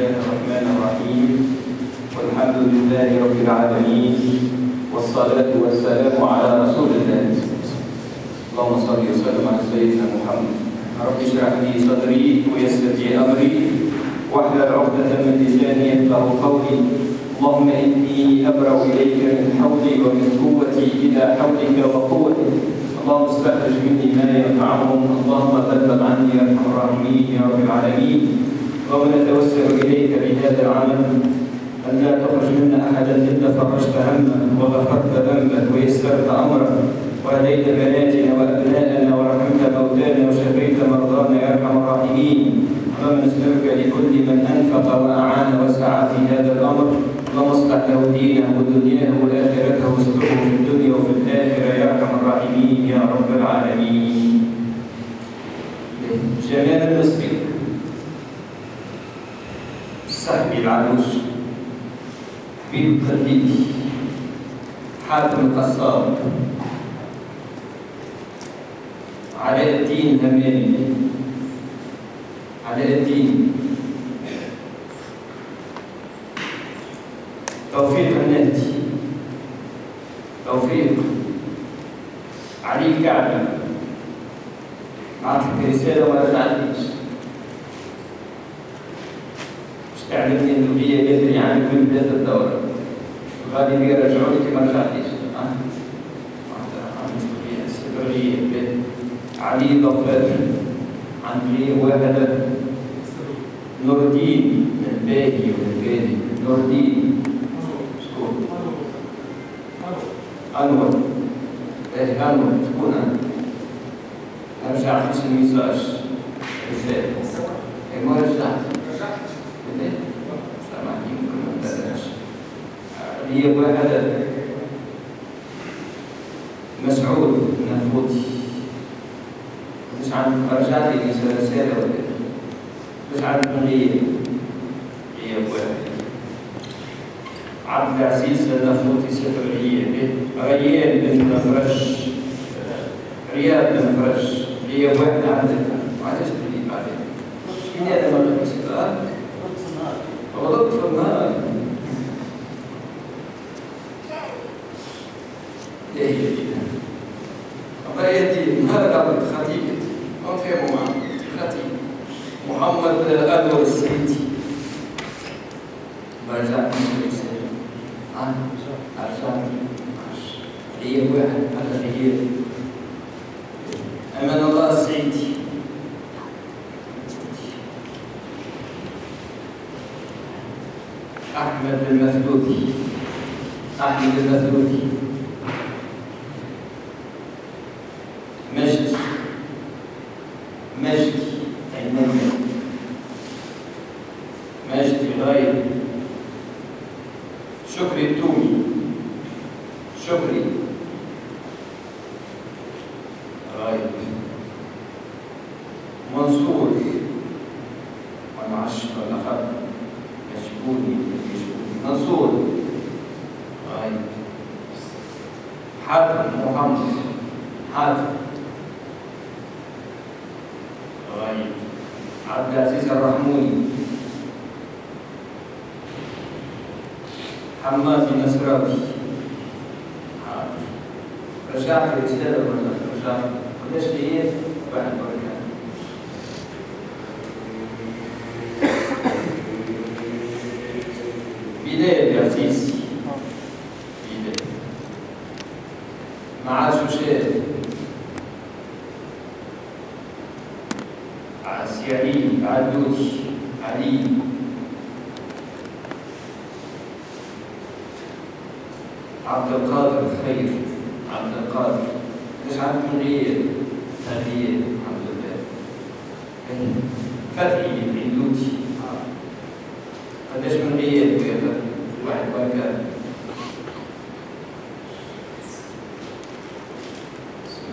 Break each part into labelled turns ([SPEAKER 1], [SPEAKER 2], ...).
[SPEAKER 1] الله الرحمن الرحيم والحمد لله رب العالمين والصلاة والسلام على رسول الله. اللهم صل وسلم على سيدنا محمد. رب اشرح لي صدري ويسر لي أمري واحلل عقدة من لساني يفقهوا قولي. اللهم إني أبرأ إليك من حولي ومن قوتي إلى حولك وقوتك. اللهم استخرج مني ما ينفعهم. اللهم بلغ عني يا أرحم الراحمين يا رب العالمين. اللهم نتوسل إليك بهذا العمل أن لا تخرج منا أحدا إلا فرجت همه وغفرت ذنبه ويسرت أمره وهديت بناتنا وأبناءنا ورحمت موتانا وشفيت مرضانا يا أرحم الراحمين. اللهم نسألك لكل من أنفق وأعان وسعى في هذا الأمر. اللهم اصلح له دينه ودنياه وآخرته واستره في الدنيا وفي الآخرة يا أرحم الراحمين يا رب العالمين. جمال المصري السحبي العروس حبيب القديس حاتم القصاب علاء الدين الهماني علاء الدين توفيق النهدي توفيق علي الكعبي. أعطيك رسالة وما رجعتليش. مش تعلمني إنه هي بدري عنك من بداية الدورة. الغالبية يرجعوني كما رجعتليش. السفرية علي ضفاف عندي واحد نور الدين الباهي والباهي نور الدين أنور أنور تكون أرجع في الميساج رسالة ما رجعت سامحني ممكن ما تدرش هي واحد مسعود نفوتي مش عارف رجعت لي رسالة ولا مش عارف من هي واحد عبد العزيز النفوتي صفر ريال بن فرش رياض بن فرش هي واحدة عندنا ما عادش تبني بعدين شنو هذا ما تبغيش غلط في النهار ليه الله يهدي نهار قبل خطيب ما فهموا معه خطيب محمد أنور السيدي برجع هي واحد هذا هي أمان الله السعيدي أحمد المثلوثي أحمد المثلوثي مجدي مجدي غايب شكري التومي شكري غايب منصور وانا عشق اللقب يشبوني منصور غايب حاتم محمد حاتم غايب عبد العزيز الرحموني حماد النصراوي رجعت رسالة ولا رجعت قداش دقيقة واحد ورجع بداية عزيز بداية معاد شوشات عسيري عدوش علي عبد القادر الخير عبد القادر مش عارف من غير هذه الحمد لله فتحي العندوتي قداش من غير واحد وكان بسم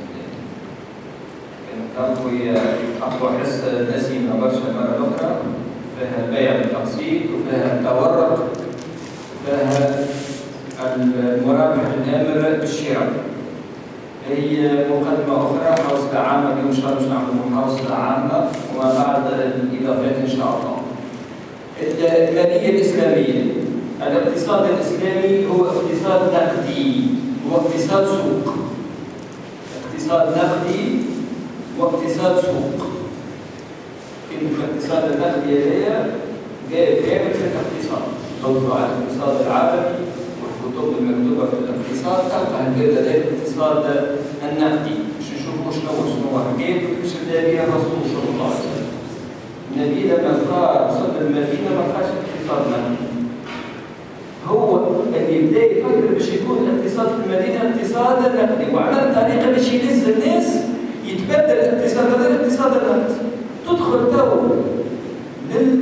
[SPEAKER 1] الله هي أقوى حصة دسمة برشا مرة أخرى فيها البيع بالتقسيط وفيها التورق وفيها المرابح الآمر بالشراء. هي مقدمة أخرى حوصلة عامة اليوم إن شاء الله نعمل محاوصلة عامة وما بعد الإضافات إن شاء الله. المالية الإسلامية. الاقتصاد الإسلامي هو اقتصاد نقدي، هو اقتصاد سوق. اقتصاد نقدي واقتصاد سوق. الاقتصاد النقدي جاي كامل في الاقتصاد، ضوء على الاقتصاد العالمي والكتب المكتوبة في الاقتصاد تلقى هذا الاقتصاد النقدي. باش نشوفوا شنو كيف باش بدا بها الرسول صلى الله عليه وسلم. النبي لما وصل المدينة ما لقاش اقتصاد نقدي. هو اللي بدا يفكر باش يكون الاقتصاد في المدينة اقتصاد نقدي، وعمل طريقة باش ينزل الناس يتبدل الاقتصاد هذا الاقتصاد النقدي. تدخل تو كل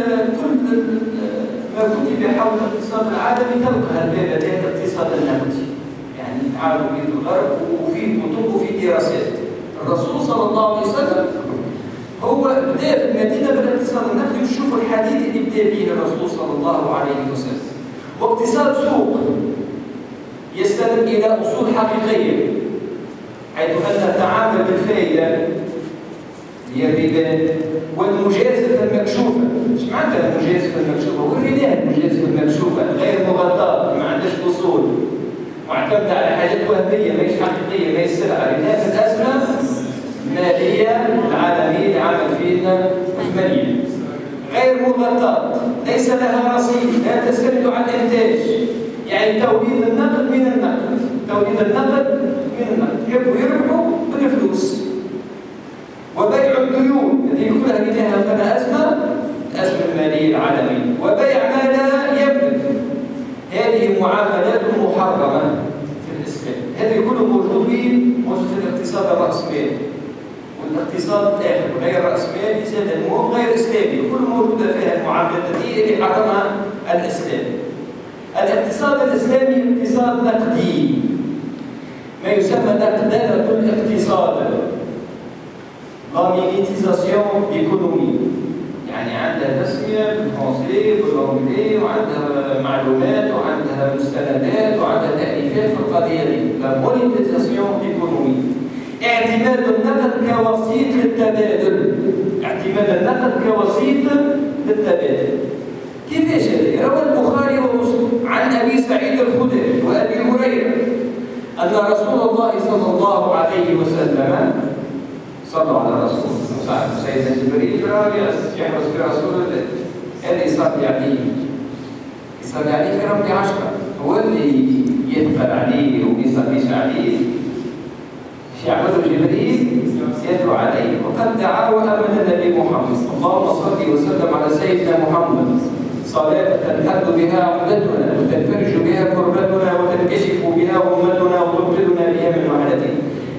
[SPEAKER 1] ما كتب حول الاقتصاد العالمي تلقى هذا الاقتصاد النقدي، يعني تعالوا به الغرب وفي كتب وفي دراسات. الرسول صلى الله عليه وسلم هو بدا في المدينه بالاقتصاد النقدي، وشوفوا الحديث اللي بدا به الرسول صلى الله عليه وسلم. واقتصاد سوق يستند الى اصول حقيقيه، حيث ان التعامل بالفائده هي الربا والمجازفه المكشوفه. ايش معناتها المجازفه المكشوفه؟ وريناها المجازفه المكشوفه غير مغطاه، ما عندهاش اصول، معتمده على حاجات وهميه ماهيش حقيقيه، ماهيش سلعه. ريناها في الازمه الماليه العالميه اللي عمل فينا الماليه غير مغطاه، ليس لها رصيد، لا تستند على الانتاج، يعني توليد النقد من النقد، توليد النقد من النقد، يحبوا يربحوا بالفلوس. وبيع الديون التي كلها ريناها فينا الازمه الماليه العالميه، وبيع ما لا يملك. هذه معاملات محرمه في الاسلام، هذه كله موجود في الاقتصاد الراسمالي والاقتصاد الاخر غير الراسمالي، زاد المهم غير اسلامي، كل موجوده فيها المعاملات اللي حرمها الاسلام. الاقتصاد الاسلامي اقتصاد نقدي، ما يسمى نقدنه الاقتصاد، لا مينيتيزاسيون ايكونومي، يعني عندها تسميه بالفرنسي بالانجلي وعندها معلومات وعندها مستندات وعندها تاليفات في القضيه دي. لا مونيتيزاسيون ايكونومي، اعتماد النقد كوسيط للتبادل، اعتماد النقد كوسيط للتبادل. كيفاش هذا؟ روى البخاري ومسلم عن ابي سعيد الخدري وابي هريره ان رسول الله صلى الله عليه وسلم صلوا على الرسول سيدنا جبريل يحرص في رسول الله، هذا يصلي عليه، يصلي عليه كرم بعشرة، هو اللي يدخل عليه وما يصليش عليه. ايش يعملوا جبريل؟ يدعو عليه، وقد دعا وامن النبي محمد. اللهم صل وسلم على سيدنا محمد صلاة تنحل بها عقدتنا وتنفرج بها كربتنا وتنكشف بها امتنا وتبطلنا بها من وحدتنا.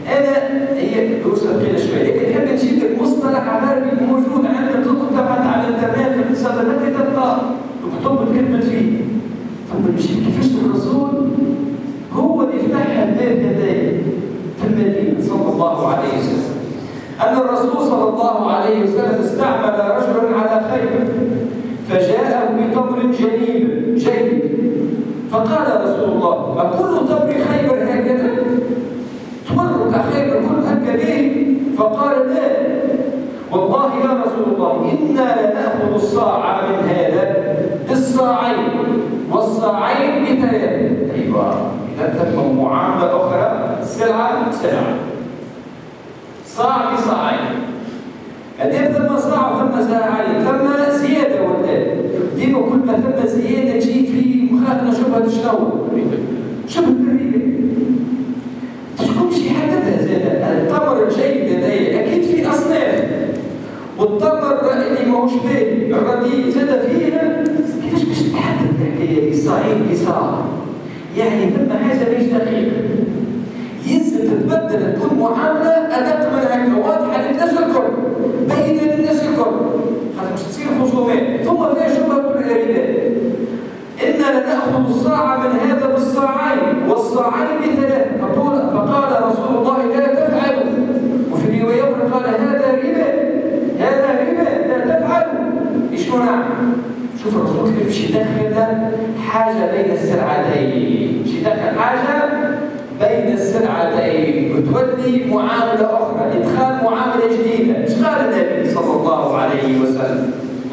[SPEAKER 1] هي دروس ثقيله شويه، لكن نحب نجيب لك مصطلح عربي موجود عندك، تبحث على الانترنت في الاقتصاد النقدي تلقاه الكتب تكتبت فيه. ثم نجيب كيفاش الرسول هو اللي فتح الباب هذايا في المدينه صلى الله عليه وسلم. ان الرسول صلى الله عليه وسلم استعمل رجلا على خيبر فجاءه بتمر جيد فقال رسول الله: أكل تمر خيبر هكذا؟ تمر خيبر كل هكذا؟ فقال: لا والله يا رسول الله إنا لنأخذ الصاع من هذا بالصاعين والصاعين بثلاث. أيوة، إذا تم معاملة أخرى، سلعة صاع بصاعين. هذين ثم صاع وثم صاعين، ثم زيادة ولا ديما كل ما ثم زيادة تجي في مخاخنا شبهة شنو؟ شبهة الربا. شكون شي حددها زاد؟ التمر الجيد هذايا أكيد في أصناف، والتمر اللي ماهوش باهي الرديء زاد فيها. كيفاش باش تحدد الحكاية دي صاعين بصاع؟ يعني ثم حاجة ماهيش دقيقة. يلزم تتبدل تكون معاملة أدق من هكا، واضحة للناس الكل، باينة للناس الكل، خاطر باش تصير خصومات، ثم فيها شبهة الربا. إنا لنأخذ الصاع من هذا بالصاعين والصاعين بثلاث. فقال رسول الله: لا تفعلوا. وفي رواية قال: هذا ربا لا تفعلوا. شنو نعمل؟ شوف الرسول كيف باش يدخل حاجة بين السلعتين، باش يدخل حاجة بين السلعتين وتولي معاملة أخرى، إدخال معاملة جديدة. إيش قال النبي صلى الله عليه وسلم؟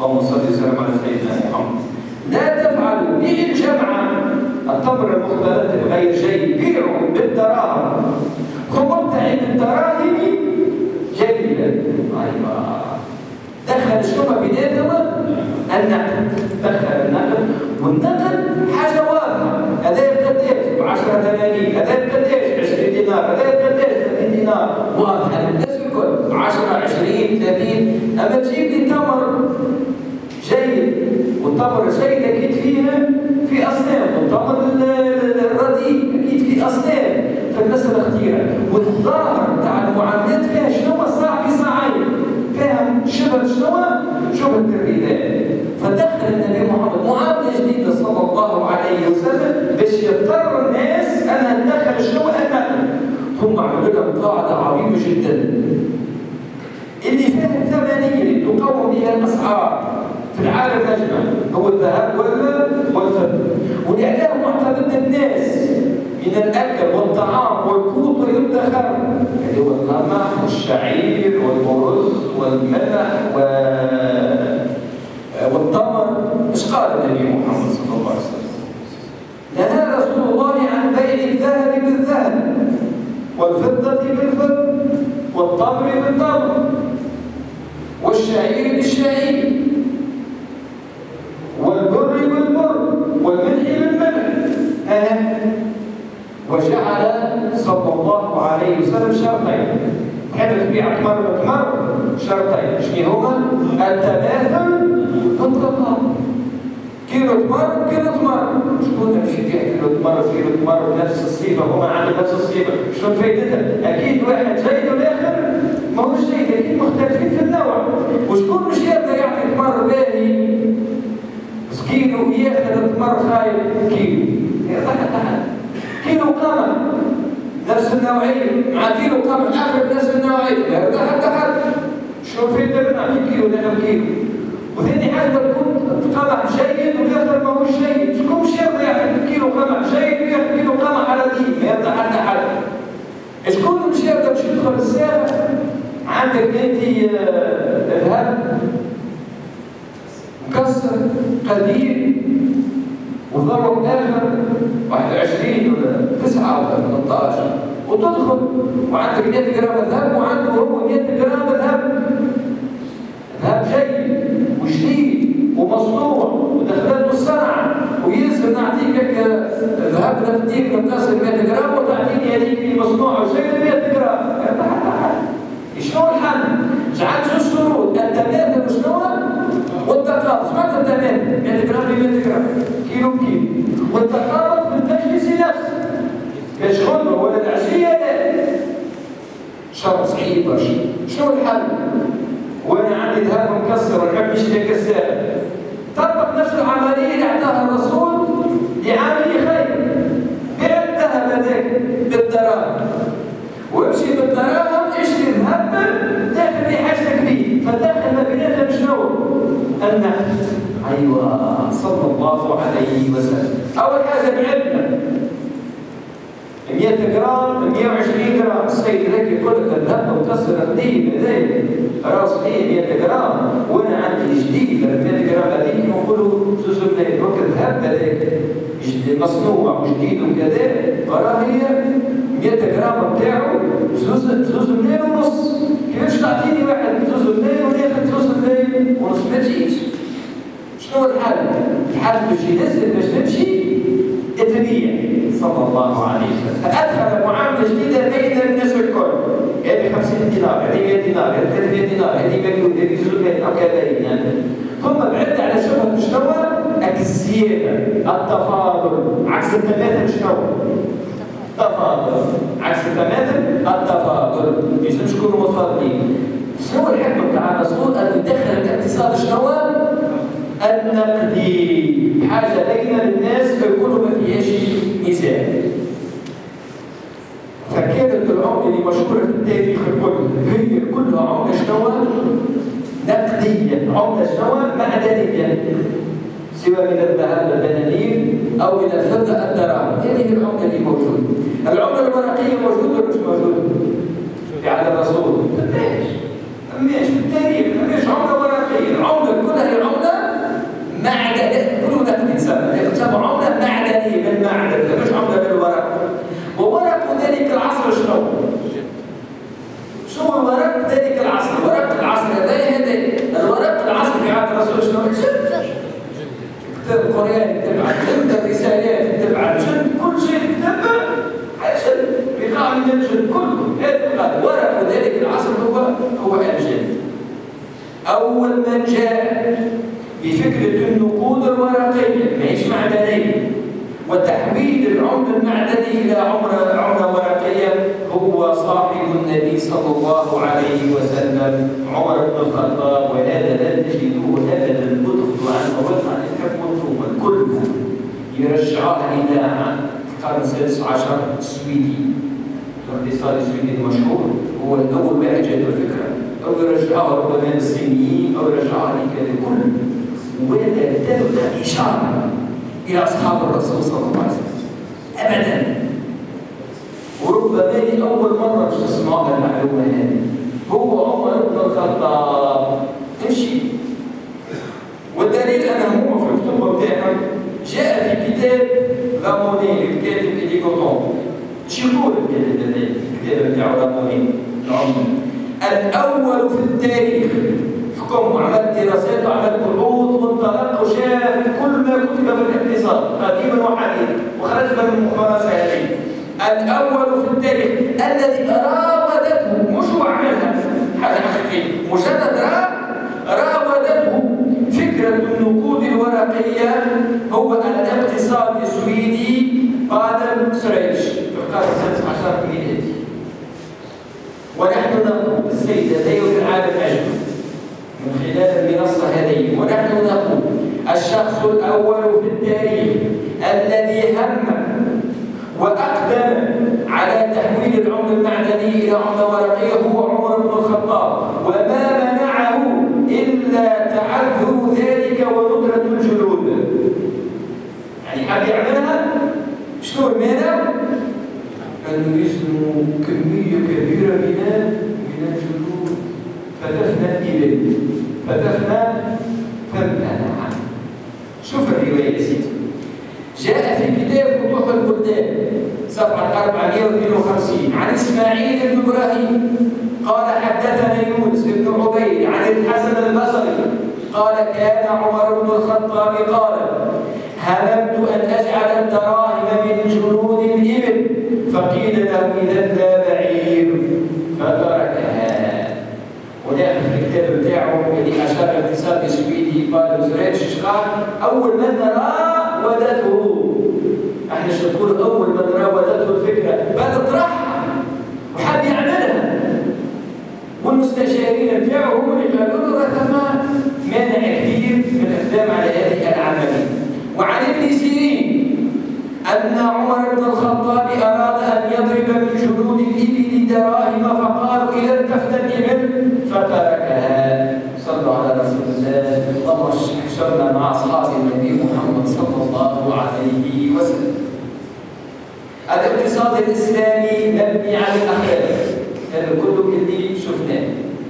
[SPEAKER 1] اللهم صل وسلم على سيدنا محمد. لا تفعلوا به الجمع التمر المختلط غير جيد، بيعوا بالدراهم، خمرت بالدراهم جيدا. ايوه دخل شنو بيناتهم؟ النقد، دخل النقد، والنقد حاجه واضحه، هذا بقداش؟ ب 10 دنانير، هذا بقداش؟ 20 دينار، هذا بقداش؟ 30 دينار، واضحه للناس الكل، 10 20 30. اما تجيب لي تمر جيد، والتمر الجيد اكيد في اصناف، والتمر الرديء اكيد في اصناف، فالمساله خطيره. والظاهر تاع المعاملات فيها شنو؟ صعب صعيب، فيها شبه شنو؟ شبه الرداء. فدخل النبي محمد معامله جديده صلى الله عليه وسلم باش يضطر الناس انها تدخل شنو؟ النقد. ثم عملوا لهم قاعده عظيمه جدا اللي فيها الثمانيه اللي تقوم بها الاسعار في العالم اجمع، هو الذهب والفضه، ولأنه معتمد الناس من الاكل والطعام والقوت والادخار، اللي هو القمح والشعير والرز والملح والتمر. ايش قال النبي محمد صلى الله عليه وسلم؟ نهى رسول الله عن بيع الذهب بالذهب والفضه بالفضه والتمر بالتمر والشعير بالشعير والبر بالبر والملح بالملح. وجعل صلى الله عليه وسلم شرطين، تحب تبيع تمر بتمر، شرطين شنو هما؟ التماثل والتقارب. كيلو تمر كيلو تمر، شكون تمشي تبيع كيلو تمر كيلو تمر بنفس الصيغه، هما عندهم نفس الصيغه، شنو فايدتها؟ اكيد واحد جيد والاخر ماهوش جيد، اكيد مختلفين في النوع. وشكون مش يقدر يعطي تمر باهي كيلو ياخذ التمر خايب كيلو، كيلو قمح نفس النوعيه مع كيلو قمح اخر نفس النوعيه، لا يرضى حتى حد. شنو فايدة نعطي كيلو ناخذ كيلو؟ وثاني حاجه تكون قمح جيد والاخر ماهوش جيد، شكون مش يرضى يعطي كيلو قمح جيد وياخذ كيلو قمح رديء؟ ما يرضى حتى حد. شكون مش يرضى باش يدخل الساعه عندك انت ذهب مكسر قديم وضرب اخر 21 ولا 9 ولا 18 وتدخل وعندك 100 جرام ذهب وعنده هو 100 جرام ذهب جيد وجديد ومصنوع ودخلته الصنعه، ويلزم نعطيك ذهب نفديك مكسر 100 جرام وتعطيني هذيك اللي مصنوعه جيد 100 جرام. شنو الحل؟ جعلت زوج شروط، التماثل شنو؟ والتقارب. سمعت التماثل 100 جرام ب 100 جرام، كيلو بكيلو، والتقارب في المجلس نفسه، باش غدوه ولا العشيه لا. شرط صعيب برشا. شنو الحل؟ وانا عندي ذهب مكسر ونحب نشتري كسالة، طبق نفس العمليه اللي اعطاها الرسول لعامل خير، بيع الذهب هذاك بالدراهم وامشي بالدراهم اشتري ذهب داخل في حاجتك به، فداخل ما بيناتهم شنو؟ النقد. ايوه صلى الله عليه وسلم. اول حاجه بعلمنا 100 جرام 120 جرام، السيد هيك يقول لك الذهب مكسر قديم هذاك راه صحيح 100 جرام، وانا عندي جديد 100 جرام هذيك نقولوا زوز ملايين، وقت الذهب هذاك مصنوع وجديد وكذا راه هي 100 جرام بتاعه زوز ملايين ونص. كيفاش تعطيني واحد زوز ملايين وناخذ زوز ملايين ونص؟ ما تجيش. شنو الحل؟ الحل باش ينزل باش نمشي تبيع صلى الله عليه وسلم. فأدخل معاملة جديدة بين الناس الكل، هذه 50 دينار، هذه 100 دينار، هذه 300 دينار، هذه مليون، هذه زوجين أو كذا. ثم بعد على شبهة شنو؟ الزيادة، التفاضل، عكس التماثل شنو؟ التفاضل، عكس التماثل التفاضل، لازم نكونوا متفاضلين. شنو الحكمة تاع الرسول؟ أن يدخل الاقتصاد شنو؟ النقدي، حاجه بين الناس كله ما فيهاش نزاع. فكانت العمله اللي مشهوره في التاريخ الكل هي كلها عمله شنو؟ نقديه، عمله شنو؟ معدنيه، سواء من الذهب الدنانير او من الفضه الدراهم. هذه العمله اللي موجوده. العمله الورقيه موجوده ولا مش موجوده؟ في عهد الرسول؟ ماش في التاريخ، ماش عمله ورقيه، العمله كلها هي عمله معدن كل نقد تسمى عملة معدنية بالمعدن مش عملة بالورق. وورق ذلك العصر شنو؟ شنو الورق ذلك العصر؟ ورق العصر هذا الورق العصر في عهد الرسول شنو؟ الجلد. كتاب القرآن تبع الجلد، الرسالات تبع الجلد، كل شيء تبع الجلد، بقاع من الجلد كله. هذا ورق ذلك العصر هو الجلد. أول من جاء بفكرة النقود الورقية ماهيش معدنية وتحويل العملة المعدني إلى عملة ورقية هو صاحب النبي صلى الله عليه وسلم عمر بن الخطاب. وهذا لا تجدوه أبدا ادخلوا عن موضع الحكم كلها يرجعها إلى القرن السادس عشر السويدي. الاقتصاد السويدي المشهور هو الأول واحد جاب الفكرة، أو يرجعها ربما الصينيين أو يرجعها لكذا كله. ولا تبقى إشارة إلى أصحاب الرسول صلى الله عليه وسلم أبدا. وربما أول مرة تسمعها المعلومة هذه هو عمر بن الخطاب. تمشي والدليل أنه هو في الكتب بتاعهم جاء في كتاب لاموني الكاتب إليغوتون. شو يقول الكتاب بتاعه لاموني العمر الأول في التاريخ حكم وعمل دراسات وعمل بحوث وانطلق وشاف كل ما كتب في الاقتصاد قديما وحديثا وخرج من المقارنة هذه. الأول في التاريخ الذي راودته مش هو عملها حاجة حقيقية، مجرد راودته فكرة النقود الورقية هو الاقتصاد السويدي بادن سريتش في القرن السادس عشر الميلادي. ونحن نقول السيد لديه في العالم أجمع من خلال المنصة هذه، ونحن نقول الشخص الأول في التاريخ الذي هم وأقدم على تحويل العملة المعدنية إلى عملة ورقية هو عمر بن الخطاب، وما منعه إلا تعذر ذلك وندرة الجلود. يعني حاب يعملها شنو المانع؟ أنه يسلموا كمية كبيرة من الجلود فتفنى الإبل فتفنى فمنع. شوف الرواية يا سيدي. جاء في كتاب فتوح البلدان صفحة 452 عن إسماعيل بن إبراهيم قال حدثنا يونس بن عبيد عن الحسن البصري قال كان عمر بن الخطاب قال هممت أن أجعل الدراهم من جلود الإبل فقيل له إذا لا بعير فتركها. وداخل في الكتاب بتاعه اللي أشار الاقتصاد السويدي بادن سريتش قال أول من راودته، احنا شو نقول أول من راودته الفكرة بل طرحها وحب يعملها، والمستشارين بتاعه هم اللي قالوا له رقم مانع كبير من الإقدام على هذه العملية. وعن ابن سيرين أن عمر بن الخطاب أراد أن يضرب من جلود الإبل دراهم فقالوا إذا انتفت الإبل فتركها. صلوا على رسول الله. اللهم احشرنا مع أصحاب النبي محمد صلى الله عليه وسلم. الاقتصاد الإسلامي مبني على الأخلاق، هذا كله اللي شفناه.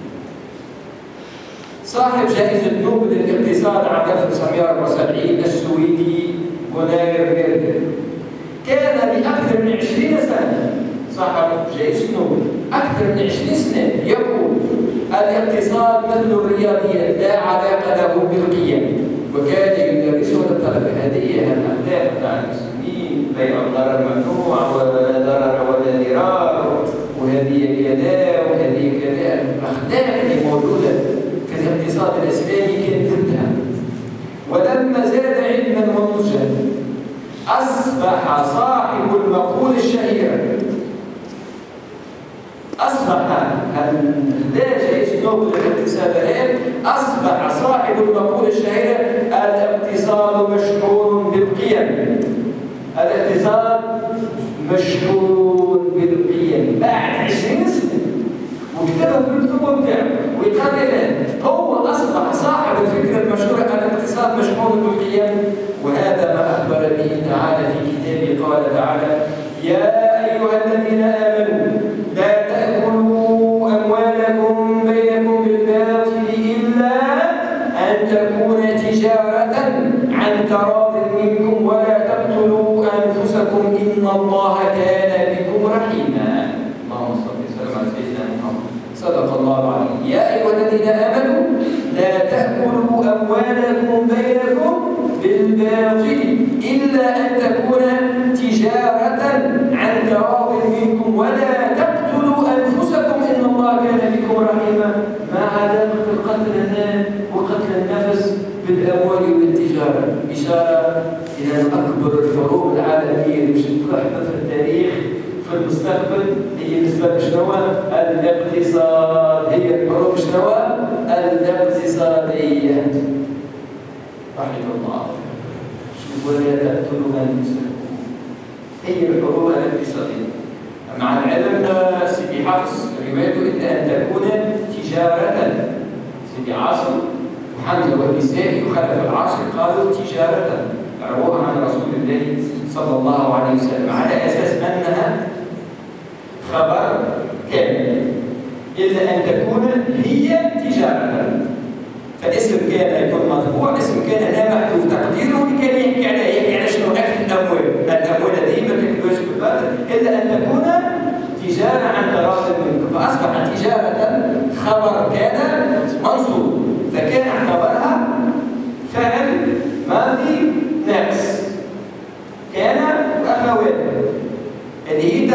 [SPEAKER 1] صاحب جائزة نوبل للاقتصاد عام 1974 السويدي غوناير ميردل كان لأكثر من 20 سنة صاحب جائزة نوبل أكثر من 20 سنة يقول الاقتصاد مثل الرياضيات لا علاقة له بالقيم، وكان يدرسه للطلبة. هذه الأخلاق بتاع المسلمين، بيع الضرر ممنوع ولا ضرر ولا ضرار، وهذه كذا وهذه كذا. الأخلاق اللي موجودة في الاقتصاد الإسلامي كانت ضدها. ولما زاد علما ونضجا أصبح صاحب المقولة الشهيرة جائزة نوبل للاقتصاد الآن أصبح صاحب المقولة الشهيرة الاقتصاد مشحون بالقيم. الاقتصاد مشحون بالقيم بعد 20 سنة وكتبها في الكتب بتاعه ويقرر هو أصبح صاحب الفكرة المشهورة الاقتصاد مشحون بالقيم. وهذا ما أخبر به تعالى في كتابه. قال تعالى: يا أيها الذين آمنوا لا تأكلوا أموالكم بينكم بالباطل إلا أن تكون تجارة تراض منكم ولا تقتلوا أنفسكم إن الله كان بكم رحيما. اللهم صل وسلم على سيدنا محمد. صدق الله العظيم. يا أيها الذين آمنوا لا تأكلوا أموالكم بينكم بالباطل إلا أن تكون تجارة عن تراض منكم ولا تقتلوا أنفسكم إن الله كان بكم رحيما. ما علاقة القتل هنا وقتل النفس بالأموال والتجارة؟ إشارة إلى أكبر الحروب العالمية اللي مش تحدث في التاريخ في المستقبل هي بالنسبة شنو؟ الاقتصاد. هي الحروب شنو؟ الاقتصادية. رحمه الله. ولا تقتلوا أنفسكم. هي الحروب الاقتصادية. مع العلم سيدي حفص روايته إلا أن تكون تجارة. سيدي عاصم وحمزة والكسائي وخلف العاشر قالوا تجارة رووها عن رسول الله صلى الله عليه وسلم على أساس أنها خبر كامل إلا أن تكون هي تجارة. فاسم كان يكون مرفوع، اسم كان لا محذوف تقديره اللي كان يحكي على شنو؟ أكل الأموال. الأموال هذه ما تكتبوش بالباطل إلا أن تكون تجارة عن تراض منكم. فأصبحت تجارة خبر كان منصوب، فكان اعتبرها فعل ماضي ناقص. كان وأخواته اللي هي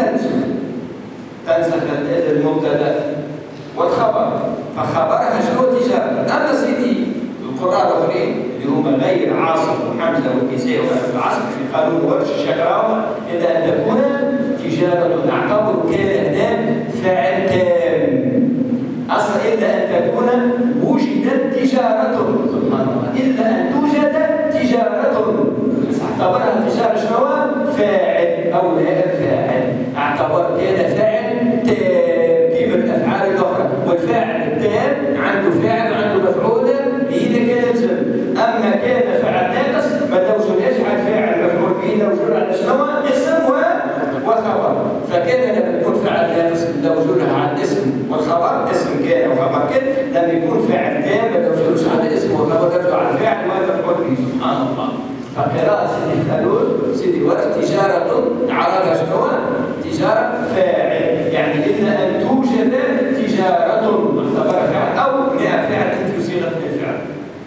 [SPEAKER 1] تنسخ المبتدأ والخبر، فخبرها شنو؟ تجارة. أما سيدي القراء الآخرين اللي هم غير عاصم وحمزة والكسائي وخلف العصر في قانون ورش الشكراوة إلا أن تكون تجارة. نعتبر كان هنا فاعل تام أصلا إلا أن تكون وجدت تجارة. سبحان الله. إلا أن توجد تجارة. بس اعتبرها تجارة شنو؟ فاعل أو نائب فاعل. اعتبر كان فاعل تام كما الأفعال الأخرى، والفاعل التام عنده فاعل وعنده مفعول إذا كان يلزم. أما كان فاعل ناقص ما توجدش على فاعل مفعول به توجد على شنو؟ اسم وخبر. فكان لما يكون فاعل ناقص توجدها على الاسم والخبر، اسم كان وخبر كان. لما يكون فاعل تام ما توجدش على الاسم والخبر توجد على الفاعل والمفعول به. سبحان الله. فقراءة سيدي خلول سيدي ورد تجارة عرضها شنو؟ تجارة فاعل، يعني إلا أن توجد تجارة معتبرة فعل أو نائب فاعل أنت صيغة الفعل.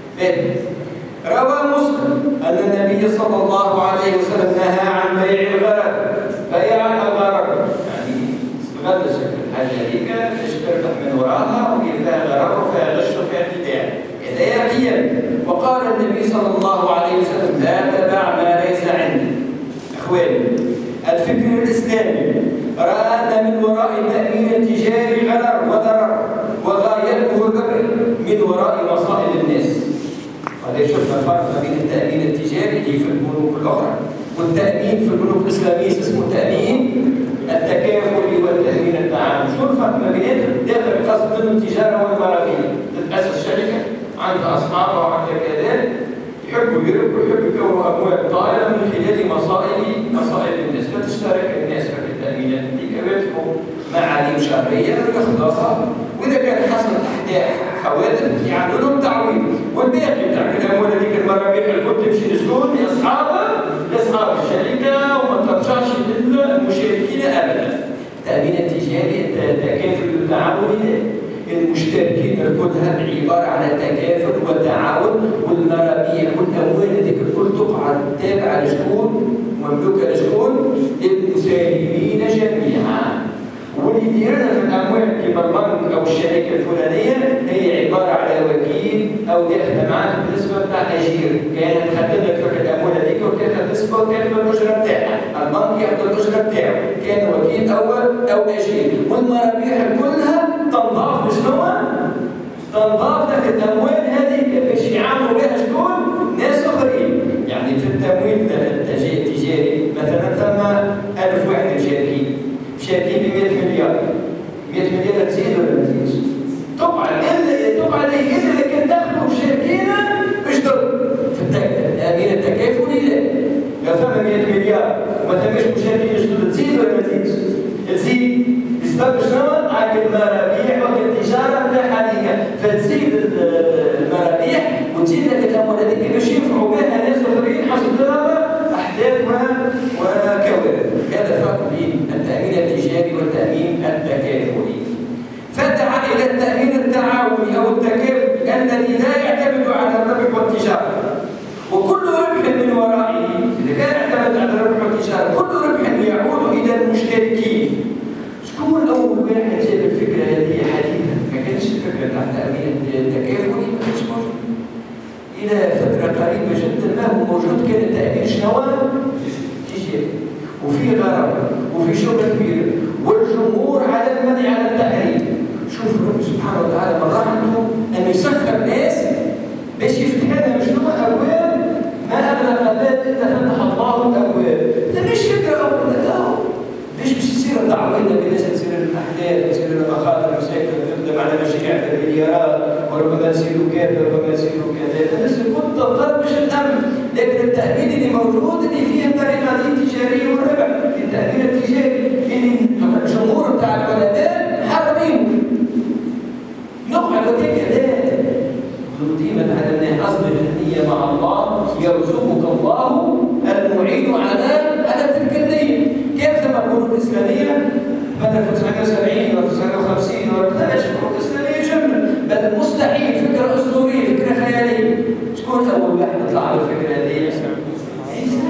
[SPEAKER 1] روى مسلم أن النبي صلى الله عليه وسلم نهى عن بيع الغرر. بيع الغرر يعني استغل شكل الحاجة هذيك تشترك من وراءها وهي فيها غرر وفيها غش وفيها خداع. هذا قيم. وقال النبي صلى الله عليه وسلم لا تبع ما ليس عندك. أخواني الفكر الإسلامي رأى أن من وراء التأمين التجاري غرر وضرر وغايته الربح من وراء مصائب الناس. هذا شفنا الفرق ما بين التأمين التجاري اللي في البنوك الأخرى والتأمين في البنوك الإسلامية اسمه تأمين التكافل والتأمين التعاون. شو الفرق ما بينهم؟ داخل القصد منه التجارة والمرابية. تتأسس شركة عندها أصحابها وعندها كذا يحبوا يربحوا يحبوا يكونوا أموال طائلة من خلال مصائب الناس، فتشترك الناس في التأمينات اللي كبتهم معادن شهرية وياخذوها، وإذا كان حصل حوادث يعملوا لهم تعويض، والباقي بتاع الأموال هذيك المرابيح الكل تمشي لشكون؟ لأصحاب الشركة وما ترجعش للمشاركين أبدا. التأمين التجاري التكافل والتعاون المشتركين كلها عبارة عن تكافل وتعاون، والمرابيح والأموال هذيك الكل تقعد تابعة لشكون؟ مملوكة لشكون؟ للمساهمين جميعا. واللي يديرنا في الأموال كما البنك أو الشركة الفلانية هي عبارة على وكيل أو داخل معاك بالنسبة بتاع أجير، كانت تخدم لك في الأموال هذيك وكانت نسبة وكانت الأجرة بتاعها، البنك ياخذ الأجرة بتاعه، كان وكيل أو أجير، والمرابيح كلها تنضاف بشنو؟ تنضاف لك الأموال هذيك باش يعاملوا بها شكون؟ ناس آخرين. يعني في التمويل التجاري مثلا ثم 1000 واحد شاركين ب 100 مليار. 100 مليار تزيد ولا ما تزيدش؟ تقعد إلا كان دخلوا شاركين اشتروا في التأمين التكافلي. لا لو ثم 100 مليار وما ثماش مشاركين يشتروا تزيد ولا ما تزيدش؟ تزيد بسبب شنو؟ عن المرابيح والتجارة نتاعها هذيك، فتزيد إلى فترة قريبة جدا ما هو موجود كان التأمين شنو؟ تجاري، وفي غرر وفي شغل كبير، والجمهور على المنع على التحريم. شوف ربي سبحانه وتعالى من رحمته أن يسخر ناس باش يفتح لنا مشروع أبواب ما أغلق الباب إلا فتح الله الأبواب. ده مش فكرة أول لا، باش يصير الدعوة إلا بالناس تصير الأحداث، تصير المخاطر، مشاكل تخدم على مشاريع بالمليارات، وربما يصيروا كذا وربما يصيروا كذا. الناس كنت تضطر باش الأمن، لكن التأمين اللي موجود اللي فيه الطريقة دي التجارية والربح، التأمين التجاري اللي الجمهور بتاع العلماء حرمين نقعد كذا ديما على الناس أصل النية مع الله يرزقك الله المعين على تلك النية. كيف ثم البنوك الإسلامية بدل 1970 و 1950 و 11 بنوك إسلامية جملة، بل مستحيل فكرة أسطورية فكرة خيالية. شكون أول واحد يطلع على الفكرة هذه؟ عيسى.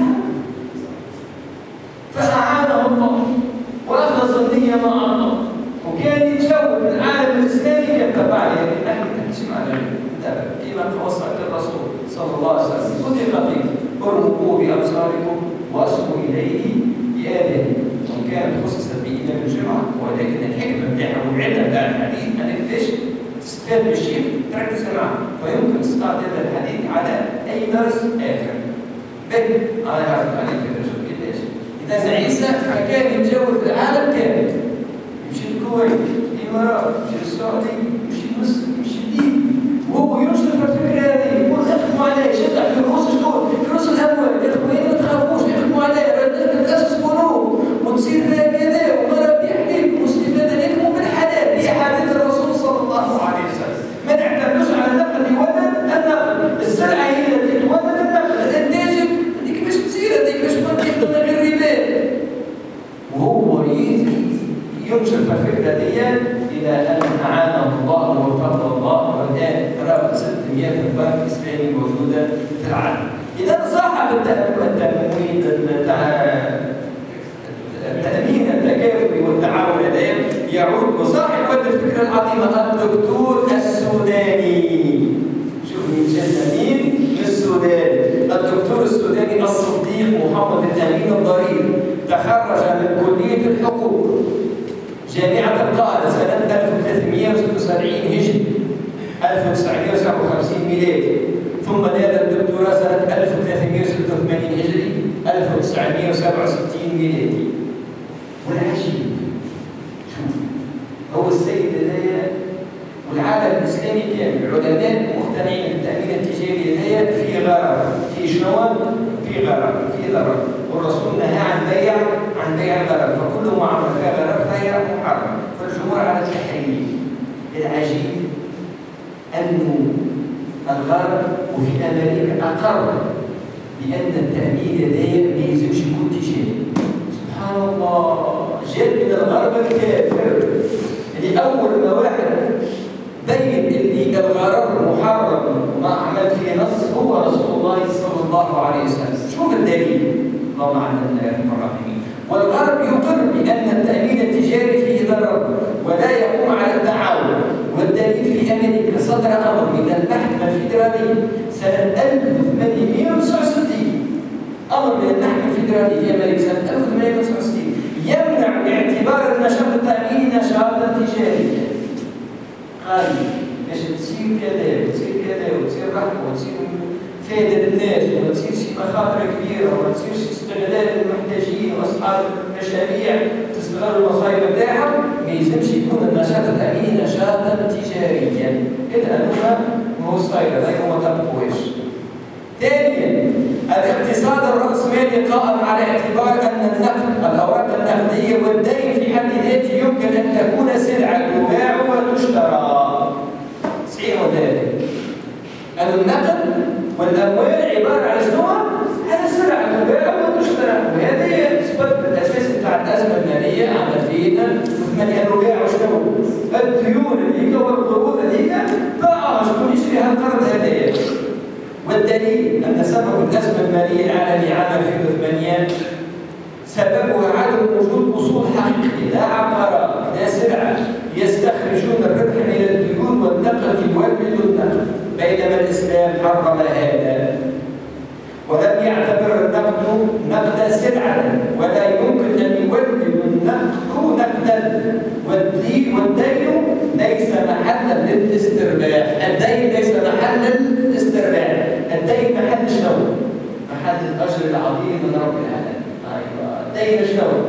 [SPEAKER 1] فأعانه الله وأخلص النية مع الله، وكان يتجول في العالم الإسلامي كان تبع يعني نحن نحكي على كما توصلت الرسول صلى الله عليه وسلم كل خطيب ارهبوا بأبصاركم وأسروا إليه بآله. وإن كانت خصصت بإمام الجمعة، ولكن الحكمة بتاعها والعلة بتاع الحديث أنك ليش تستفاد بالشيء تركز معه، ويمكن تستعمل هذا الحديث على أي درس آخر. بل أنا أعرف عليك ليش إذا عيسى فكان يتجول في العالم كامل، يمشي الكويت، الإمارات، يمشي السعودية، يمشي مصر، يمشي ليبيا، وهو ينشر الفكرة هذه يقول اخدموا عليه، يشجع في رؤوس الدول، في رؤوس الأموال، الإخوانيين ما تخافوش اخدموا عليه، تأسس بنوك وتصير فيها كذا ومرة بيحكي واستفادة لكم بالحلال بأحاديث الرسول صلى الله عليه وسلم. ما نعتمدوش على النقد يولد النقد، السلعة هي التي تولد النقد، الإنتاج هذيك باش تصير، هذيك باش ما تاخذ من غير ربا. وهو ينشر الفكرة دي إلى أن أعانه الله ووفقه الله، والآن قرابة 600 بنك إسلامي موجودة في العالم. إذا صاحب التأمين التكافلي والتعاون هذا يعود وصاحب هذه الفكرة العظيمة الدكتور السوداني. شوف من جد مين؟ السوداني. الدكتور السوداني الصديق محمد الأمين الضرير تخرج من كلية الحقوق جامعة القاهرة سنة 1376 هجري 1957 ميلادي، ثم نال الدكتوراه سنة 1386 هجري 1967 ميلادي. والعجيب شوف هو السيد هذايا والعالم الإسلامي كامل علماء مقتنعين بالتأمين التجاري هذايا في غرر، في شنو؟ في غرر، في ضرر، والرسول نهى عن بيع الغرر، فكل معاملة فيها غرر فهي محرمة، فالجمهور على التحريم. العجيب أنه الغرب وفي أمريكا أقر بأن التأمين هذايا ما يلزمش يكون تجاري. سبحان الله، جاء من الغرب الكافر اللي أول ما واحد بين اللي الغرر محرم وما عمل فيه نص هو رسول الله صلى الله عليه وسلم. شوف الدليل، اللهم علمنا يا رب الراحمين. والغرب يقر بأن التأمين التجاري فيه ضرر ولا يقوم على التعاون، والدليل في أمريكا صدر أمر من المحكمة الفيدرالية سنة 1869، أمر من المحكمة الفيدرالية في أمريكا سنة 1869 يمنع اعتبار النشاط التأميني نشاطا تجاريا. قال باش تصير كذا وتصير كذا وتصير رحمة وتصير فائدة للناس وما تصيرش مخاطر كبيرة وما تصيرش استغلال المحتاجين وأصحاب المشاريع تستغل المصايب بتاعهم، ما يلزمش يكون النشاط التأميني نشاطا تجاريا. إذا أنه ما هو صاير هذا ما طبقوش. ثانيا الاقتصاد الرأسمالي قائم على اعتبار أن النقد الأوراق النقدية والدين في حد ذاته يمكن أن تكون سلعة تباع وتشترى. صحيح ولا لا؟ أن النقد والأموال عبارة عن شنو؟ على سلعة تباع وتشترى، وهذا هي السبب الأساسي بتاع الأزمة المالية عمل فينا ثمانية رباع وشنو؟ الديون هذيك والقروض هذيك باعها شكون يشريها القرض هذايا. والدليل أن سبب الأزمة المالية العالمية عام 2008 سببها عدم وجود أصول حقيقية، لا عقارات، لا سلعة يستخرجون الربح من الديون والنقد يولد النقد، بينما الإسلام الإسلام حرم هذا، ولم يعتبر النقد نقد سلعة، ولا يمكن أن يولد النقد نقدا، والدين ليس محلا للاسترباح. الدين ليس محلا للاسترباح، الدين محل الشغل، محل الأجر العظيم من رب العالمين. أيوة، الدين الشغل،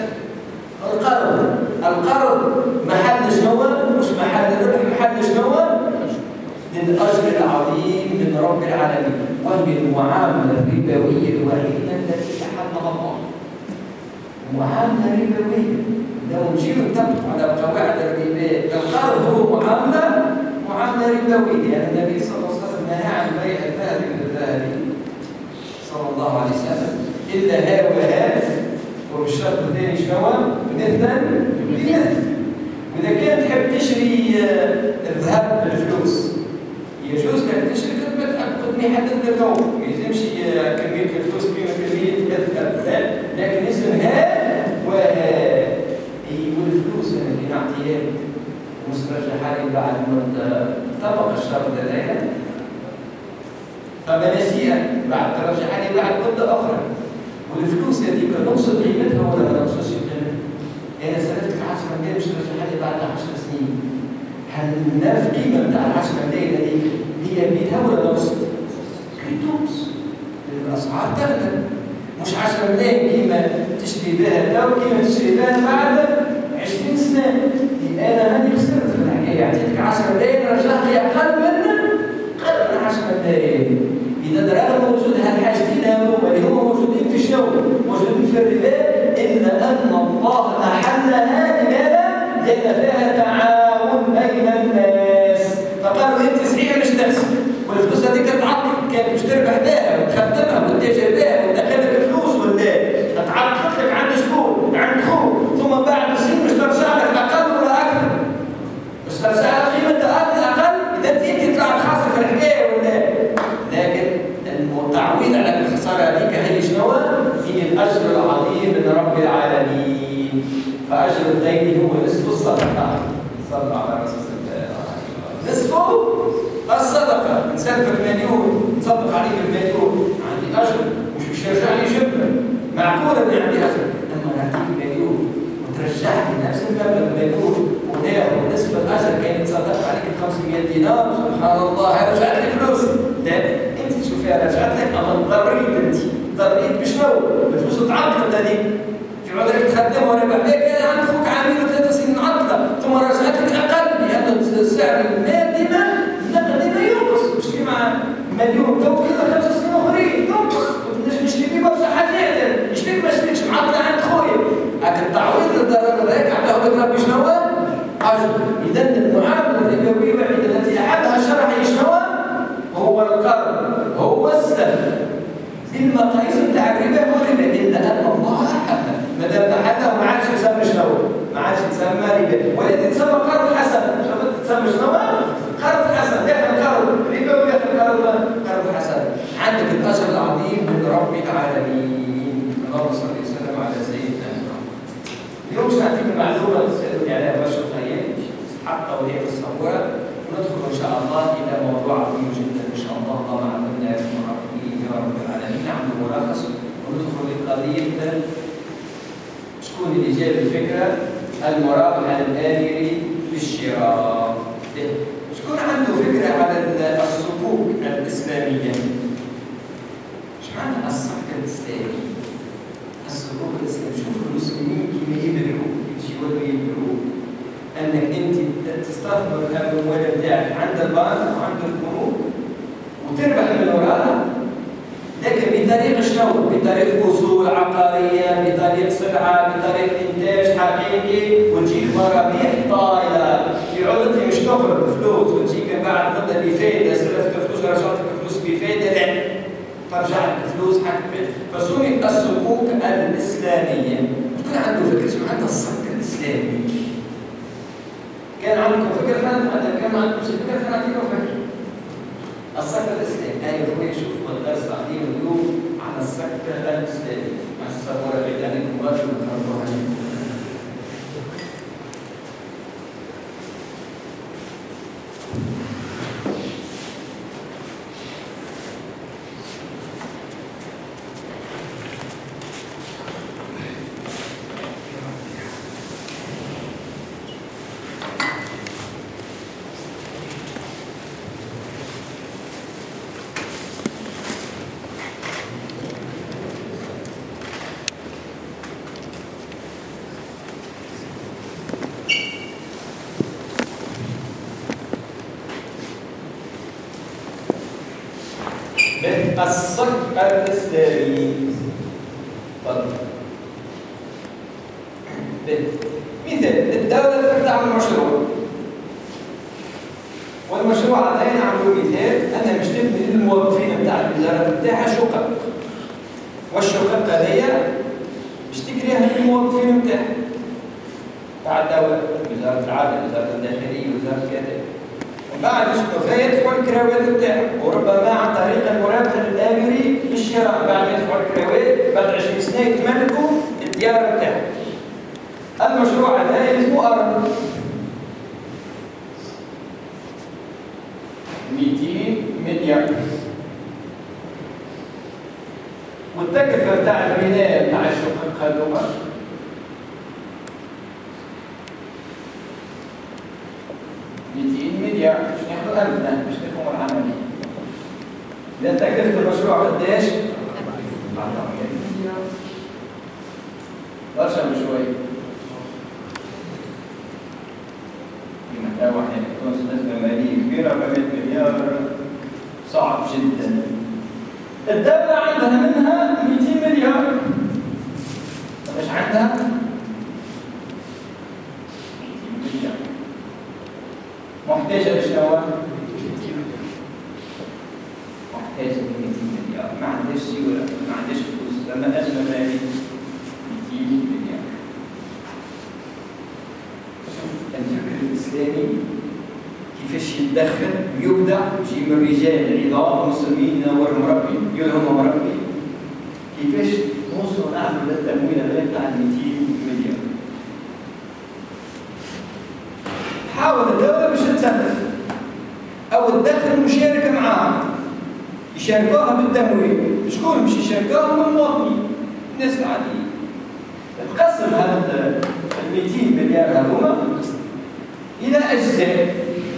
[SPEAKER 1] القرض محل شنو؟ مش محل الربح، محل شنو؟ للأجر العظيم من رب العالمين، وهي المعاملة الربوية الوحيدة التي أحلها الله. معاملة ربوية، لو نجيب نطبق على قواعد الربا، القرض هو معاملة ربوية، يعني النبي صلى الله عليه وسلم نهى عن بيع الذهب بالذهب صلى الله عليه وسلم، إلا ها وها، والشرط الثاني شنو؟ مثلا بمثل. وإذا كانت تحب تشري الذهب بالفلوس يجوز لك تشري كلمة قد ما يحدد لك هو، ما يلزمش كمية الفلوس كمية الذهب، لكن اسم ها وها. والفلوس اللي نعطيها مسترجحة لي بعد ما طبق الشرط هذايا، فما نسيها بعد ترجعها لي بعد مدة أخرى. والفلوس هذيك نوصل قيمتها ولا ما نوصلش قيمتها؟ أنا سلفتك 10 ملايين مش ترجعها لي بعد 10 سنين. هل نفس القيمة بتاع 10 ملايين هذيك هي بيتها ولا نوصل؟ كريتوس. الأسعار تغلى. مش 10 ملايين قيمة تشتري بها تو، قيمة تشتري بها بعد 20 سنة. أنا هاني خسرت في الحكاية، أعطيتك 10 ملايين رجعت لي أقل من 10 ملايين. إذا رغم وجود هالحاجتين هذوما اللي هما موجودين في الشغل، موجودين في الربا، إلا أن الله أحلها لماذا؟ لأن فيها تعاون بين الناس. فقالوا أنت صحيح مش تخسر، والفلوس هذيك تعطيك، كانت مش تربح بها وتخدمها وتتاجر بها وتدخلك فلوس، ولا تعطيك لك عند شكون؟ عند خوك، ثم بعد سنين مش ترجع لك أقل ولا أكثر، مش ترجع لك قيمتها أقل. إذا أنت طلعت خاسر في الحكاية ولا. لكن التعويض على الخسارة هذيك هي شنو؟ هي الأجر العظيم من رب العالمين. فأجر الدين هو نصف الصدقة. صلى على رسول الله. نصفه الصدقة. إنسان في المليون تصدق عليه بالمليون، عندي أجر، مش يرجع لي جبة، معقول إني عندي أجر. لما نعطيك مليون وترجع لي نفس المبلغ مليون وناخذ نصف الأجر، كان يتصدق عليك ب 500 دينار، سبحان الله، رجعت لي فلوسي. انت تشوفيها رجعت لك، اما ضريت انت، ضريت بشنو؟ الفلوس تعطلت هذيك، في عذرك تخدمها وربح بك، عند اخوك عامل 3 سنين عطله، ثم رجعت لك اقل، لان السعر المادي النقدي ما ينقص، مش مع مليون تو كذا 5 سنين اخرين ينقص، نشتري بيه برشا حاجات، يشتريك ما يشتريكش معطله عند خويا، هذا التعويض الضرر هذاك عطاه لك ربي شنو؟ أجر. إذا المعاملة الربوية الوحيدة التي أحدها الشرع هي شنو؟ هو القرض، هو السلف. المقاييس بتاع الربا هو الربا، إلا أن الله أحلها. ما دام أحلها ما عادش يسمى شنو؟ ما عادش يسمى ربا، ولكن تسمى قرض حسن. شفت تسمى شنو؟ قرض حسن. داخل قرض ربا وداخل قرض حسن. عندك الأجر العظيم من رب العالمين. اللهم صل وسلم على سيدنا محمد. اليوم مش هنعطيك المعلومة تسألوني عليها بشر خيال حتى وهي في الصورة، وندخل إن شاء الله إلى موضوع عظيم جدا إن شاء الله. اللهم علمنا يا رب العالمين. نعمل ملخص وندخل لقضية شكون اللي جاب الفكرة المراقبة الآمري بالشراء. شكون عنده فكرة على الصكوك الإسلامية؟ إيش معنى الصك الإسلامي؟ الصكوك الإسلامي، شوف المسلمين كيف يدركوا يجيوا يدركوا أنك أنت تستثمر الأموال بتاعك عند البنك أو عند البنوك وتربح من وراها، لكن بطريقة شنو؟ بطريقة أصول عقارية، بطريقة سلعة، بطريقة إنتاج حقيقي، وتجيك مرابيح طايلة في عوضتها مش تخرج فلوس وتجيك بعد مدة بفايدة، سلفت فلوس ورجعت فلوس بفايدة، لا ترجع لك فلوس حقك. فسميت الصكوك الإسلامية. كل عنده فكرة شو عندها الصك الإسلامي. كان عندكم فكرة فاتت، كان عندكم فكرة فاتت وفكرة الصك الإسلامي. أيوة أخوي شوفوا الدرس بعدين اليوم على الصك الإسلامي. مع الصبورة بعيد عليكم باش وتردوا عليكم. الصك الإسلامي. طيب مثال الدولة تفتح مشروع، والمشروع هذا نعملوا مثال أنها مش تبني للموظفين بتاع الوزارة بتاعها شقق، والشقق هذيا مش تكريها للموظفين بتاعها تاع الدولة، وزارة العدل، وزارة الداخلية، وزارة كذا، وبعد يسكنوا فيها يدفعوا الكراوات بتاعهم، وربما عن طريق المرابحة الآمري بالشراء، بعد ما يدفعوا الكراوات بعد 20 سنة يتملكوا الديار بتاعهم. المشروع هذا يلزمه أرض 200 مليار، والتكلفة بتاع البناء بتاع الشقق هذوما 200 مليار، مش ناخذوا ألفنا مش نفهموا العملية. إذا تكلفة المشروع قديش؟ 400 مليار، برشا بشوي. لو احنا نكون أزمة مالية كبيرة 400 مليار صعب جدا. الدولة عندها منها 200 مليار، ايش عندها؟ 200 مليار محتاجة لشنو؟ محتاجة ل 200 مليار، ما عندهاش سيولة، ما عندهاش فلوس، لما أزمة مالية 200 مليار. الفكر الإسلامي كيفاش يتدخل ويبدع، يجيب الرجال العظام المسلمين ينورهم ربي، يلهم ربي، كيفاش نوصلوا نعمل التمويل هذا تاع 200 مليار. حاول الدولة باش تسلف أو تدخل مشاركة معاهم، يشاركوها بالتمويل. شكون باش يشاركوهم؟ المواطنين، الناس العاديين. تقسم هذا ال 200 مليار هذوما إلى أجزاء،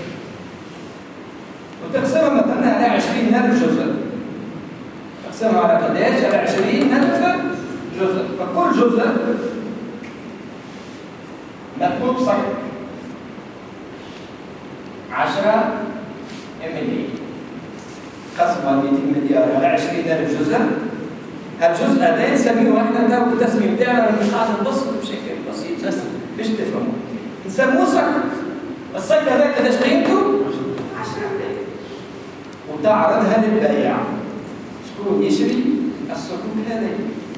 [SPEAKER 1] وتقسمها مثلا على 20,000 جزء. تقسمها على قداش؟ على 20,000 جزء، فكل جزء مكتوب صك 10 مليار. قسمها 200 مليار على 20,000 جزء. هالجزء هذا نسميه احنا تو بالتسميه بتاعنا النقاط البسط بشكل بسيط بس باش تفهموا. نسموه صك. الصك هذا قداش قيمته؟ 10 مليار. وتعرضها للبيع. شكون يشري؟ الصكوك هذه.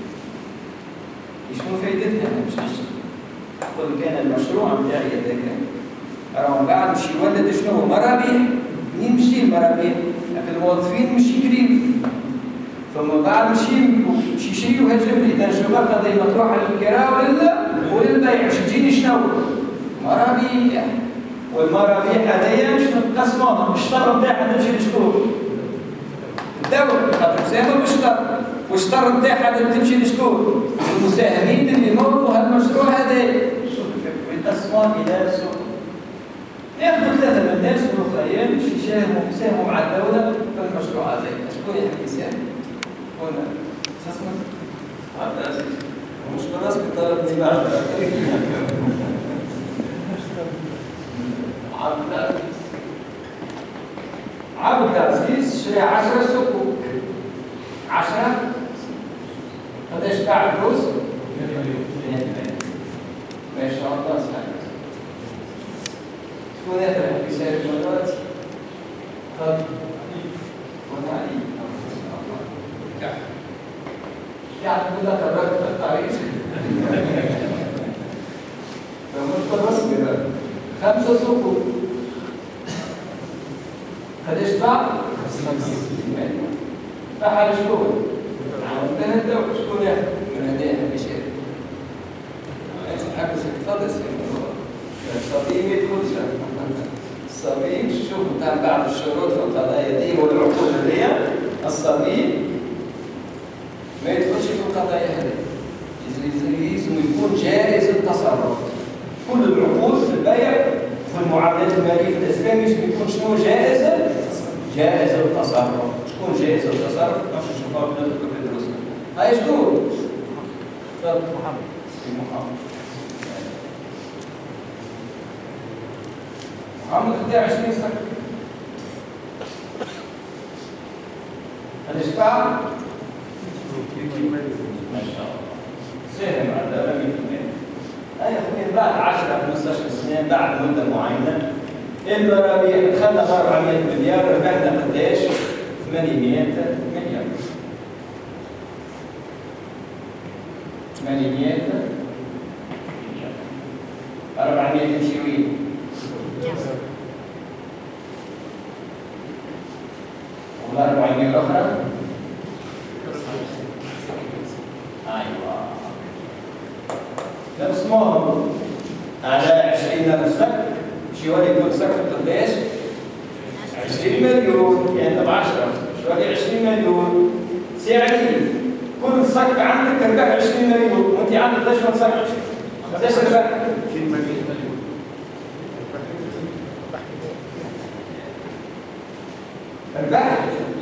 [SPEAKER 1] شنو فائدتها؟ انا مش نشتري. قل كان المشروع بتاعي هذاك راهو بعد مش يولد شنو؟ مرابيح. منين مشي المرابيح؟ لكن الموظفين مش قريب. ثم بعد مش يشريوا هالجبل. اذا الشقق هذه مطروحه للكراء وللبيع، مش تجيني شنو؟ مرابيح. والمرابيح هذه شنو تقسموها؟ الشطر بتاعها تمشي لشكون؟ الدولة، خاطر مساهمة بالشطر، والشطر بتاعها تمشي لشكون؟ المساهمين اللي مولوا هالمشروع هذا. شوف يقسموها إلى سوق. ياخذوا 3 من الناس والأخرين باش يساهموا مع الدولة في المشروع هذا. شكون يحب يساهم؟ هنا استثمر عبد العزيز، مش بالناس بيطالبني بعد عبد العزيز شرى 10 صكوك. 10 قداش باع فلوس؟ 100 مليون. ما شاء الله سبحانه. شكون يقدر يساعد مرات؟ طب ونعلي يعني كلها خبرات التاريخ. فمش رسمي بقى 5 صكوك. قداش باع؟ 50 مليون. فحال شكون؟ عاودنا الدولة. شكون ياخذ من هدايا بشير؟ تحبس تفضل الصبي ما يدخلش. الصبي شوف بتاع بعض الشروط في القضايا دي والعقود هذه. الصبي ما يدخلش في القضايا هذه. لازم يكون جائز التصرف. كل العقود في البيع في المعاملات الماليه في الاسلام لازم يكون شنو؟ جائز التصرف. شكون جائز التصرف؟ باش نشوفوها في دروسنا. هاي شكون؟ تفضل محمد. محمد خدها 20 سنة. هتشفع؟ ما شاء الله. سهل مع الدولة 100%. أي أخوين بعد 10 15 سنة بعد مدة معينة المرابيع دخلنا ب 400 مليار ربحنا قديش؟ 800 مليار. 800 مليار. 400 تمشي وين؟ ولا 400 الأخرى؟ أيوة. نقسمهم على 20,000 سك، شو يكون سك قديش؟ 20 مليون، يعني طب 10 شو 20 مليون؟ يعني كل سك عندك تربح 20 مليون، وأنت عندك ليش ما تسكش؟ ليش تربح؟ 20 مليون. ربحت.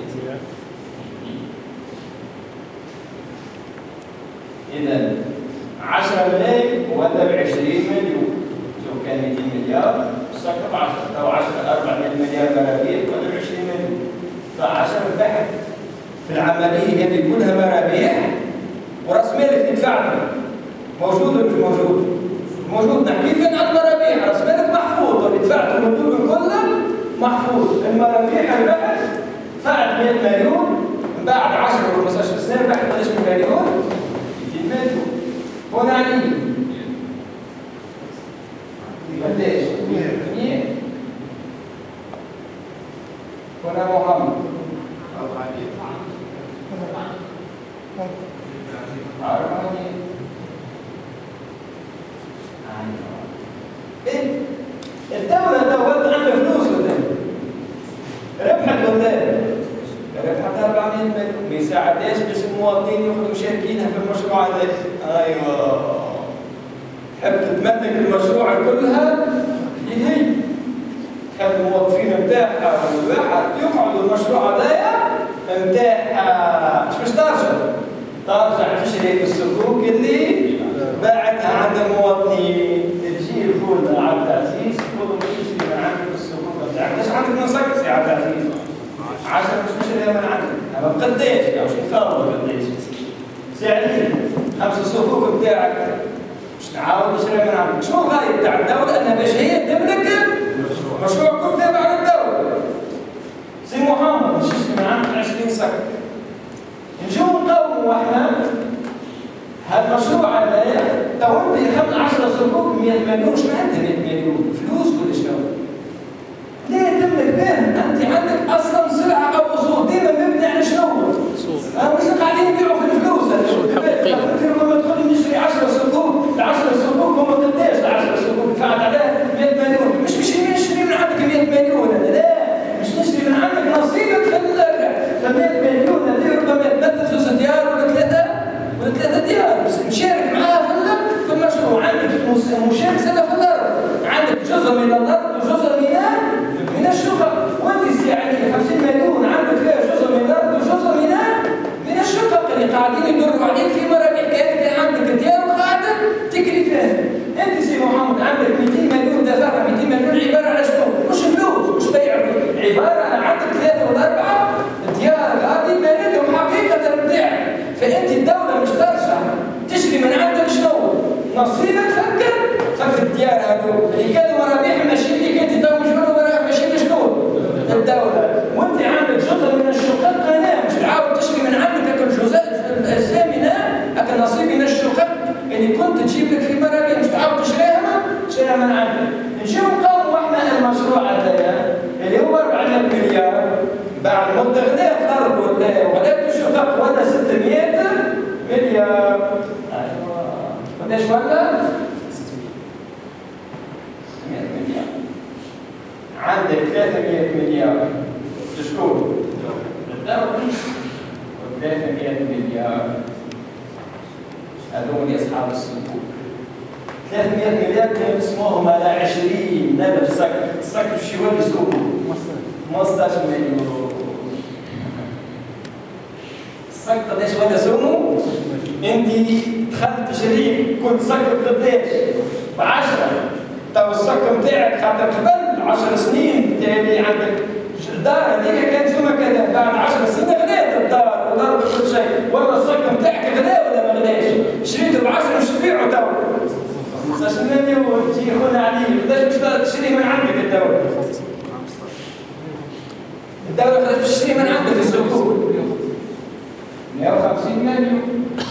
[SPEAKER 1] إذا 10 ملايين ولا ب 20 مليون. شوف كان 200 مليار سكر 10 أو 10 400 مليار مرابيع ولا ب 20 مليون. ف10 ربحت. في العملية هذه كلها مرابيح ورأس مالك تدفع موجود ولا مش موجود؟ موجود. نحكي فين عن مرابيح، رأس مالك محفوظ واللي دفعته الموجود كله محفوظ. المرابيح ربحت دفعت 100 مليون بعد 10 ولا 15 سنة ربحت قديش مليون؟ 200 مليون. هنا علي قديش؟ 100. هنا محمد 400. الدولة تولد عندها فلوس قدام ربحت قدام ربحت 400 مليون. ما يساعدهاش باش المواطنين ياخذوا مشاركينها في المشروع هذا. ايوه تحب تتملك المشروع كلها هي تحب الموظفين نتاعها والواحد يقعدوا المشروع هذايا نتاعها مش ترجع تشري الصكوك اللي باعتها عند المواطنين. تجي الفول عبد العزيز تقول مش تشتري من عندك الصكوك بتاعك. ليش عندك من سكس يا عبد العزيز؟ 10 مش تشتريها من عندك. أما قديش؟ أو شو ثروة قديش؟ سعرين 5 صكوك بتاعك مش تعاود تشتريها من عندك. شو الغاية بتاع الدولة؟ أنها باش هي تملك مشروع كله تابع للدولة. سي محمد مش تشتري من عندك 20 سك. نجو نقوموا احنا هالمشروع هذايا. تو انت اخذت 10 صكوك 100 مليون. شنو انت 100 مليون؟ فلوس ولا شنو؟ ليه تملك بهم؟ انت عندك اصلا سلعه او اصول ديما مبني على شنو؟ مش قاعدين يبيعوا في الفلوس. انت لما تقول نشتري 10 صكوك، ال 10 صكوك هم قديش؟ ال 10 صكوك دفعت عليها 100 مليون. مش نشتري من عندك 100 مليون انا لا، مش نشتري من عندك نصيبك في ال 100 مليون هذه ربما تنفذ 3 ديار ولا 3 ديار. بس مشارك معاها في المشروع. عندك مشارك سنه في الارض، عندك جزء من الارض وجزء من الشقق. وانت يعني 50 مليون عندك فيها جزء من الارض وجزء من الشقق اللي قاعدين يدوروا عليك في مرابيح. كانك عندك ديار وقاعده تكري فيها. انت سي محمد عندك 200 مليون دفعها. 200 مليون عباره على شنو؟ مش فلوس مش بيع، عباره على عندك 3 ولا 4 ديار قاعدين مالكهم حقيقه بتاعك. فانت الدوله مش ترجع تشري من عندك شنو؟ نصيبك فك الديار هذول اللي كانوا مرابيح ماشيين لك انت تو مجبور ماشيين لشنو؟ الدوله. وانت عندك جزء من الشقق هنا مش تعاود تشري من عندك الجزء الاجزاء منها النصيب من الشقق اللي كنت تجيب لك في مرابيح مش تعاود تشريها من عندك. نجيو نقوموا احنا المشروع هذايا اللي هو 400 مليار بعد مده غنيت الارض ولا الشقق ولا 600 مليار. ايوه قديش ولا؟ 600 مليار. عندك 300 مليار لشكون؟ للدولة. و300 مليار هذول اصحاب الصندوق. 300 مليار كانوا يسموهم على 20,000 سك. السك شو يولي سوقه؟ 15 مليون. السك قديش ولا سومه؟ انت دخلت تشري كل سك قديش؟ ب10. تو السك نتاعك خاطر قبل 10 سنين تالي عندك الدار هذيك كانت سومها كذا. بعد 10 سنين غليت الدار الدولة خلت تشتري من عنده في السوق 150 مليون